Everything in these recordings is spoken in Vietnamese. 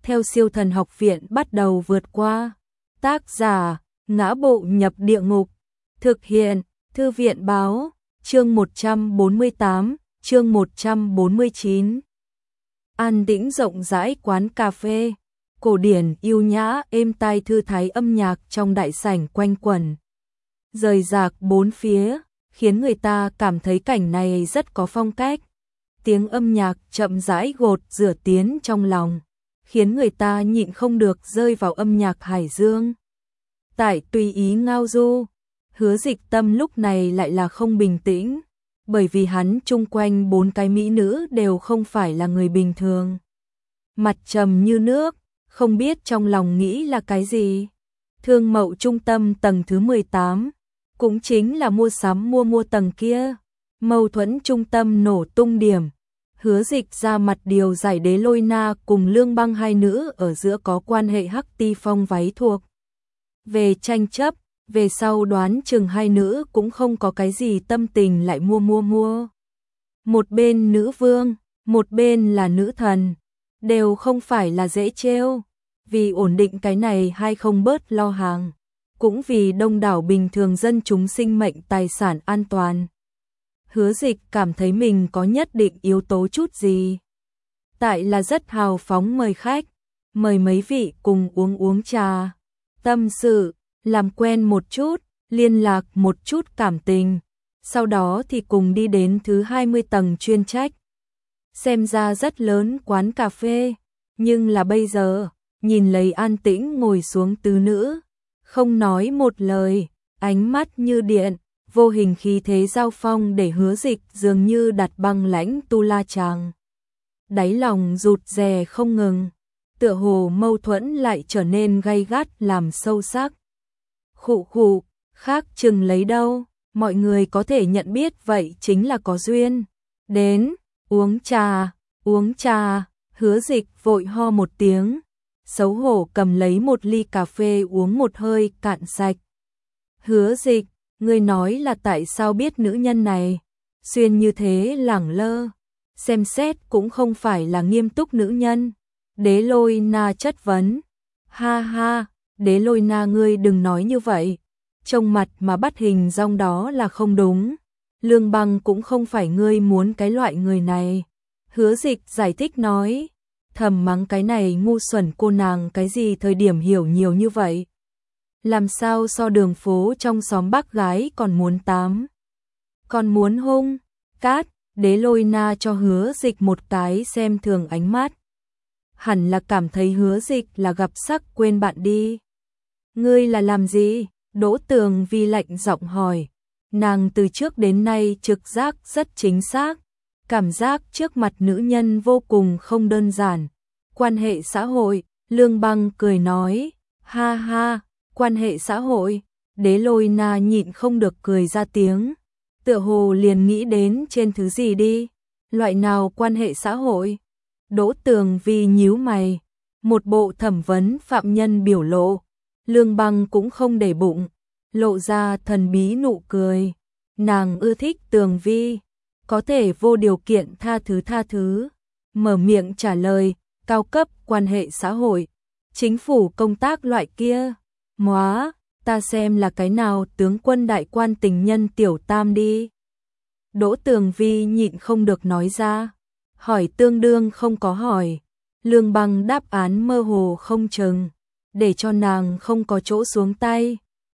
theo Siêu Thần Học Viện bắt đầu vượt qua. Tác giả: Ngã Bộ Nhập Địa Ngục. Thực hiện: Thư viện báo. Chương 148, chương 149. An tĩnh rộng rãi quán cà phê, cổ điển yêu nhã êm tai, thư thái âm nhạc trong đại sảnh quanh quẩn rời rạc bốn phía, khiến người ta cảm thấy cảnh này rất có phong cách. Tiếng âm nhạc chậm rãi gột rửa tiến trong lòng, khiến người ta nhịn không được rơi vào âm nhạc hải dương. Tại tùy ý ngao du, Hứa Dịch tâm lúc này lại là không bình tĩnh, bởi vì hắn chung quanh bốn cái mỹ nữ đều không phải là người bình thường. Mặt trầm như nước, không biết trong lòng nghĩ là cái gì. Thương mậu trung tâm tầng thứ 18, cũng chính là mua sắm mua tầng kia. Mâu thuẫn trung tâm nổ tung điểm. Hứa Dịch ra mặt điều giải Đế Lôi Na cùng Lương Băng hai nữ ở giữa có quan hệ hắc ti phong váy thuộc về tranh chấp. Về sau đoán chừng hai nữ cũng không có cái gì tâm tình lại mua. Một bên nữ vương, một bên là nữ thần, đều không phải là dễ trêu. Vì ổn định cái này hay không bớt lo hàng, cũng vì đông đảo bình thường dân chúng sinh mệnh tài sản an toàn. Hứa Dịch cảm thấy mình có nhất định yếu tố chút gì. Tại là rất hào phóng mời khách, mời mấy vị cùng uống trà, tâm sự, làm quen một chút, liên lạc một chút cảm tình, sau đó thì cùng đi đến thứ 20 tầng chuyên trách. Xem ra rất lớn quán cà phê, nhưng là bây giờ, nhìn lấy an tĩnh ngồi xuống tứ nữ, không nói một lời, ánh mắt như điện, vô hình khí thế giao phong để Hứa Dịch dường như đặt băng lãnh tu la chàng. Đáy lòng rụt rè không ngừng, tựa hồ mâu thuẫn lại trở nên gay gắt làm sâu sắc. Khụ, khác chừng lấy đâu, mọi người có thể nhận biết vậy chính là có duyên. Đến, uống trà, Hứa Dịch vội ho một tiếng, xấu hổ cầm lấy một ly cà phê uống một hơi cạn sạch. Hứa Dịch, ngươi nói là tại sao biết nữ nhân này? Xuyên như thế lẳng lơ, xem xét cũng không phải là nghiêm túc nữ nhân. Đế Lôi Na chất vấn. Ha, Đế Lôi Na ngươi đừng nói như vậy, trông mặt mà bắt hình dong đó là không đúng. Lương Băng cũng không phải ngươi muốn cái loại người này. Hứa Dịch giải thích nói, thầm mắng cái này ngu xuẩn cô nàng cái gì thời điểm hiểu nhiều như vậy. Làm sao so đường phố trong xóm bác gái còn muốn tám, còn muốn hung, cát. Đế Lôi Na cho Hứa Dịch một cái xem thường ánh mắt. Hẳn là cảm thấy Hứa Dịch là gặp sắc quên bạn đi. Ngươi là làm gì? Đỗ Tường Vi lạnh giọng hỏi. Nàng từ trước đến nay trực giác rất chính xác, cảm giác trước mặt nữ nhân vô cùng không đơn giản. Quan hệ xã hội, Lương Băng cười nói, ha, quan hệ xã hội. Đế Lôi Na nhịn không được cười ra tiếng, tựa hồ liền nghĩ đến trên thứ gì đi. Loại nào quan hệ xã hội? Đỗ Tường Vi nhíu mày, một bộ thẩm vấn phạm nhân biểu lộ. Lương Băng cũng không để bụng, lộ ra thần bí nụ cười. Nàng ưa thích Tường Vi, có thể vô điều kiện tha thứ. Mở miệng trả lời, cao cấp quan hệ xã hội, chính phủ công tác loại kia. Móa, ta xem là cái nào tướng quân đại quan tình nhân tiểu tam đi. Đỗ Tường Vi nhịn không được nói ra, hỏi tương đương không có hỏi. Lương Băng đáp án mơ hồ không chừng, để cho nàng không có chỗ xuống tay.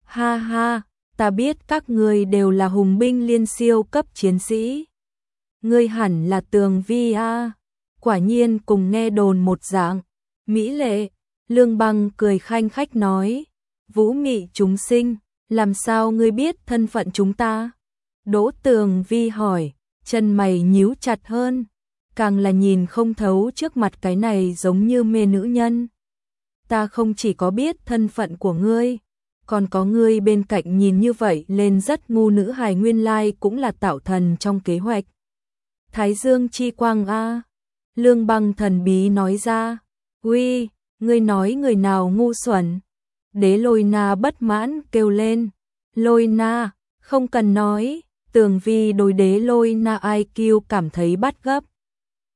Ha, ta biết các ngươi đều là hùng binh liên siêu cấp chiến sĩ. Ngươi hẳn là Tường Vi a. Quả nhiên cùng nghe đồn một dạng. Mỹ lệ. Lương Băng cười khanh khách nói, vũ mị chúng sinh, làm sao ngươi biết thân phận chúng ta? Đỗ Tường Vi hỏi, chân mày nhíu chặt hơn, càng là nhìn không thấu trước mặt cái này giống như mê nữ nhân. Ta không chỉ có biết thân phận của ngươi, còn có ngươi bên cạnh nhìn như vậy lên rất ngu nữ hài, nguyên lai cũng là tạo thần trong kế hoạch. Thái Dương chi quang a. Lương Băng thần bí nói ra, uy, ngươi nói người nào ngu xuẩn? Đế Lôi Na bất mãn kêu lên, Lôi Na, không cần nói. Tường Vi đối Đế Lôi Na IQ cảm thấy bắt gấp.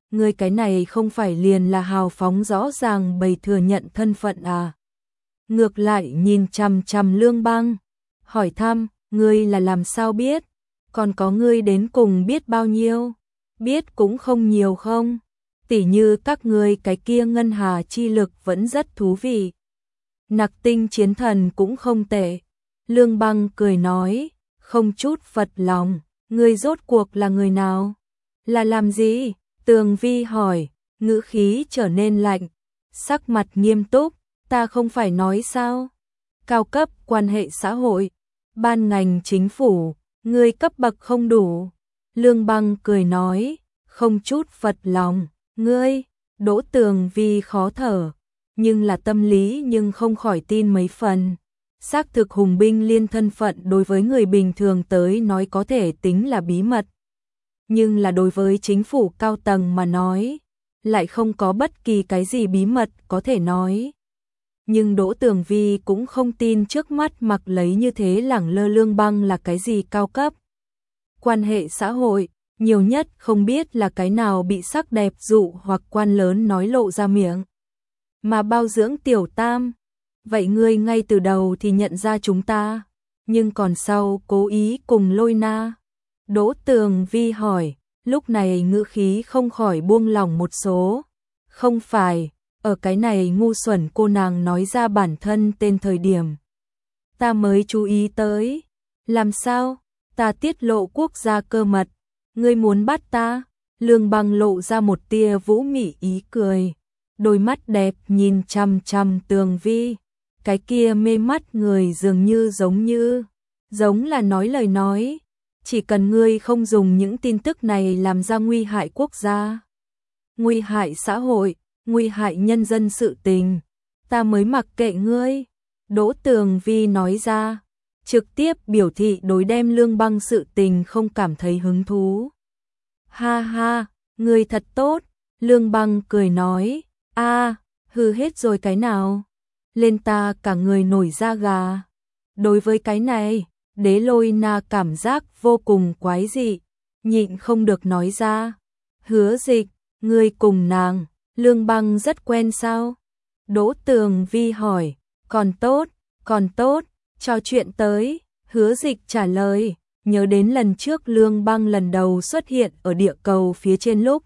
ngươi cái này không phải liền là hào phóng rõ ràng bày thừa nhận thân phận à? Ngược lại nhìn chằm chằm Lương Băng, hỏi thăm, ngươi là làm sao biết? Còn có ngươi đến cùng biết bao nhiêu? Biết cũng không nhiều không? Tỉ như các ngươi cái kia ngân hà chi lực vẫn rất thú vị. Nặc tinh chiến thần cũng không tệ. Lương Băng cười nói, không chút phật lòng, ngươi rốt cuộc là người nào? Là làm gì? Tường Vi hỏi, ngữ khí trở nên lạnh, sắc mặt nghiêm túc, ta không phải nói sao? Cao cấp quan hệ xã hội, ban ngành chính phủ, ngươi cấp bậc không đủ. Lương Băng cười nói, không chút phật lòng, ngươi. Đỗ Tường Vi khó thở, nhưng là tâm lý nhưng không khỏi tin mấy phần. Xác thực hùng binh liên thân phận đối với người bình thường tới nói có thể tính là bí mật. Nhưng là đối với chính phủ cao tầng mà nói, lại không có bất kỳ cái gì bí mật có thể nói. Nhưng Đỗ Tường Vi cũng không tin trước mắt mặc lấy như thế lẳng lơ Lương Băng là cái gì cao cấp. Quan hệ xã hội, nhiều nhất không biết là cái nào bị sắc đẹp dụ hoặc quan lớn nói lộ ra miệng. Mà bao dưỡng tiểu tam, vậy ngươi ngay từ đầu thì nhận ra chúng ta, nhưng còn sau cố ý cùng lôi na. Đỗ Tường Vi hỏi, lúc này ngữ khí không khỏi buông lỏng một số. Không phải, ở cái này ngu xuẩn cô nàng nói ra bản thân tên thời điểm. Ta mới chú ý tới. Làm sao? Ta tiết lộ quốc gia cơ mật. Ngươi muốn bắt ta? Lương Băng lộ ra một tia vũ mị ý cười. Đôi mắt đẹp nhìn chằm chằm Tường Vi. Cái kia mê mắt người dường như giống là nói lời nói. Chỉ cần ngươi không dùng những tin tức này làm ra nguy hại quốc gia, nguy hại xã hội, nguy hại nhân dân sự tình, ta mới mặc kệ ngươi. Đỗ Tường Vi nói ra, trực tiếp biểu thị đối đem Lương Băng sự tình không cảm thấy hứng thú. Ha ha, ngươi thật tốt. Lương Băng cười nói, hư hết rồi cái nào? Lên ta cả người nổi da gà. Đối với cái này, Đế Lôi Na cảm giác vô cùng quái dị, nhịn không được nói ra. Hứa Dịch, ngươi cùng nàng, Lương Băng rất quen sao? Đỗ Tường Vi hỏi, còn tốt, trò chuyện tới. Hứa Dịch trả lời, nhớ đến lần trước Lương Băng lần đầu xuất hiện ở địa cầu phía trên lúc.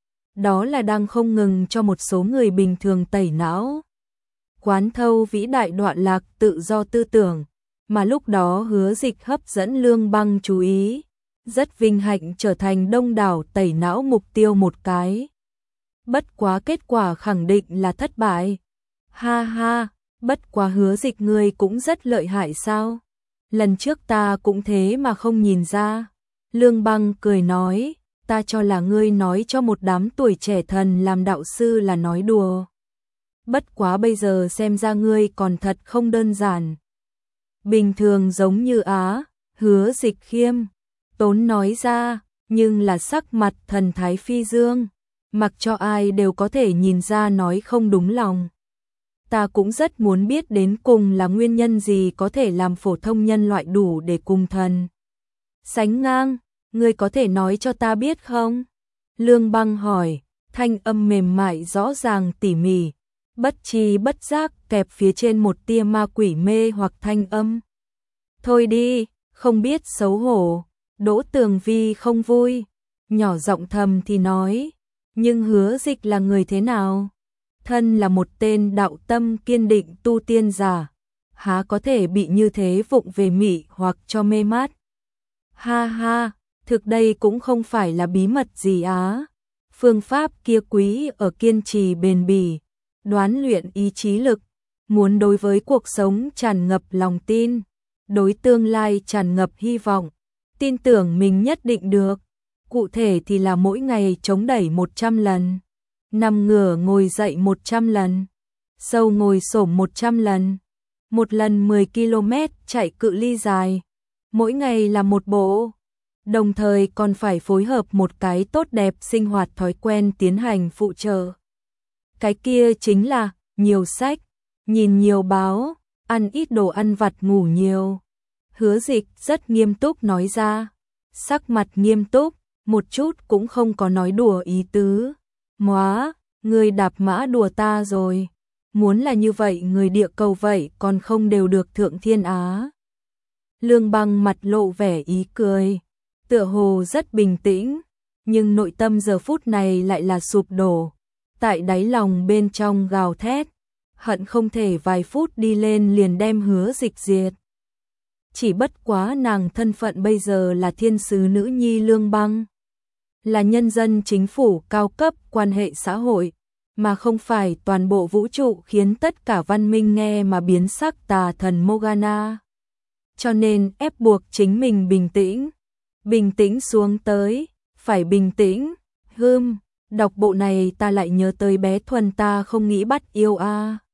Đó là đang không ngừng cho một số người bình thường tẩy não. Quán thâu vĩ đại đoạn lạc tự do tư tưởng. Mà lúc đó Hứa Dịch hấp dẫn Lương Băng chú ý, rất vinh hạnh trở thành đông đảo tẩy não mục tiêu một cái. Bất quá kết quả khẳng định là thất bại. Ha ha, bất quá Hứa Dịch ngươi cũng rất lợi hại sao? Lần trước ta cũng thế mà không nhìn ra. Lương Băng cười nói, ta cho là ngươi nói cho một đám tuổi trẻ thần làm đạo sư là nói đùa. Bất quá bây giờ xem ra ngươi còn thật không đơn giản. Bình thường giống như Hứa Dịch khiêm tốn nói ra, nhưng là sắc mặt thần thái phi dương, mặc cho ai đều có thể nhìn ra nói không đúng lòng. Ta cũng rất muốn biết đến cùng là nguyên nhân gì có thể làm phổ thông nhân loại đủ để cùng thần sánh ngang, ngươi có thể nói cho ta biết không? Lương Băng hỏi, thanh âm mềm mại rõ ràng tỉ mỉ, bất tri bất giác kẹp phía trên một tia ma quỷ mê hoặc thanh âm. Thôi đi, không biết xấu hổ. Đỗ Tường Vi không vui, nhỏ giọng thầm thì nói, nhưng Hứa Dịch là người thế nào? Thân là một tên đạo tâm kiên định tu tiên giả, há có thể bị như thế vụng về mị hoặc cho mê mát? Ha ha, thực đây cũng không phải là bí mật gì Phương pháp kia quý ở kiên trì bền bỉ, đoán luyện ý chí lực, muốn đối với cuộc sống tràn ngập lòng tin, đối tương lai tràn ngập hy vọng, tin tưởng mình nhất định được. Cụ thể thì là mỗi ngày chống đẩy 100 lần, nằm ngửa ngồi dậy 100 lần, sâu ngồi xổm 100 lần, một lần 10 km chạy cự ly dài, mỗi ngày là một bộ. Đồng thời còn phải phối hợp một cái tốt đẹp sinh hoạt thói quen tiến hành phụ trợ. Cái kia chính là nhiều sách, nhìn nhiều báo, ăn ít đồ ăn vặt ngủ nhiều. Hứa Dịch rất nghiêm túc nói ra, sắc mặt nghiêm túc, một chút cũng không có nói đùa ý tứ. Móa, người đạp mã đùa ta rồi. Muốn là như vậy người địa cầu vậy còn không đều được thượng thiên á. Lương Băng mặt lộ vẻ ý cười, tựa hồ rất bình tĩnh, nhưng nội tâm giờ phút này lại là sụp đổ. Tại đáy lòng bên trong gào thét, hận không thể vài phút đi lên liền đem Hứa Dịch diệt. Chỉ bất quá nàng thân phận bây giờ là thiên sứ nữ nhi Lương Băng, là nhân dân chính phủ cao cấp quan hệ xã hội, mà không phải toàn bộ vũ trụ khiến tất cả văn minh nghe mà biến sắc tà thần Morgana. Cho nên ép buộc chính mình bình tĩnh xuống tới, phải bình tĩnh. Đọc bộ này ta lại nhớ tới bé Thuần ta không nghĩ bắt yêu a.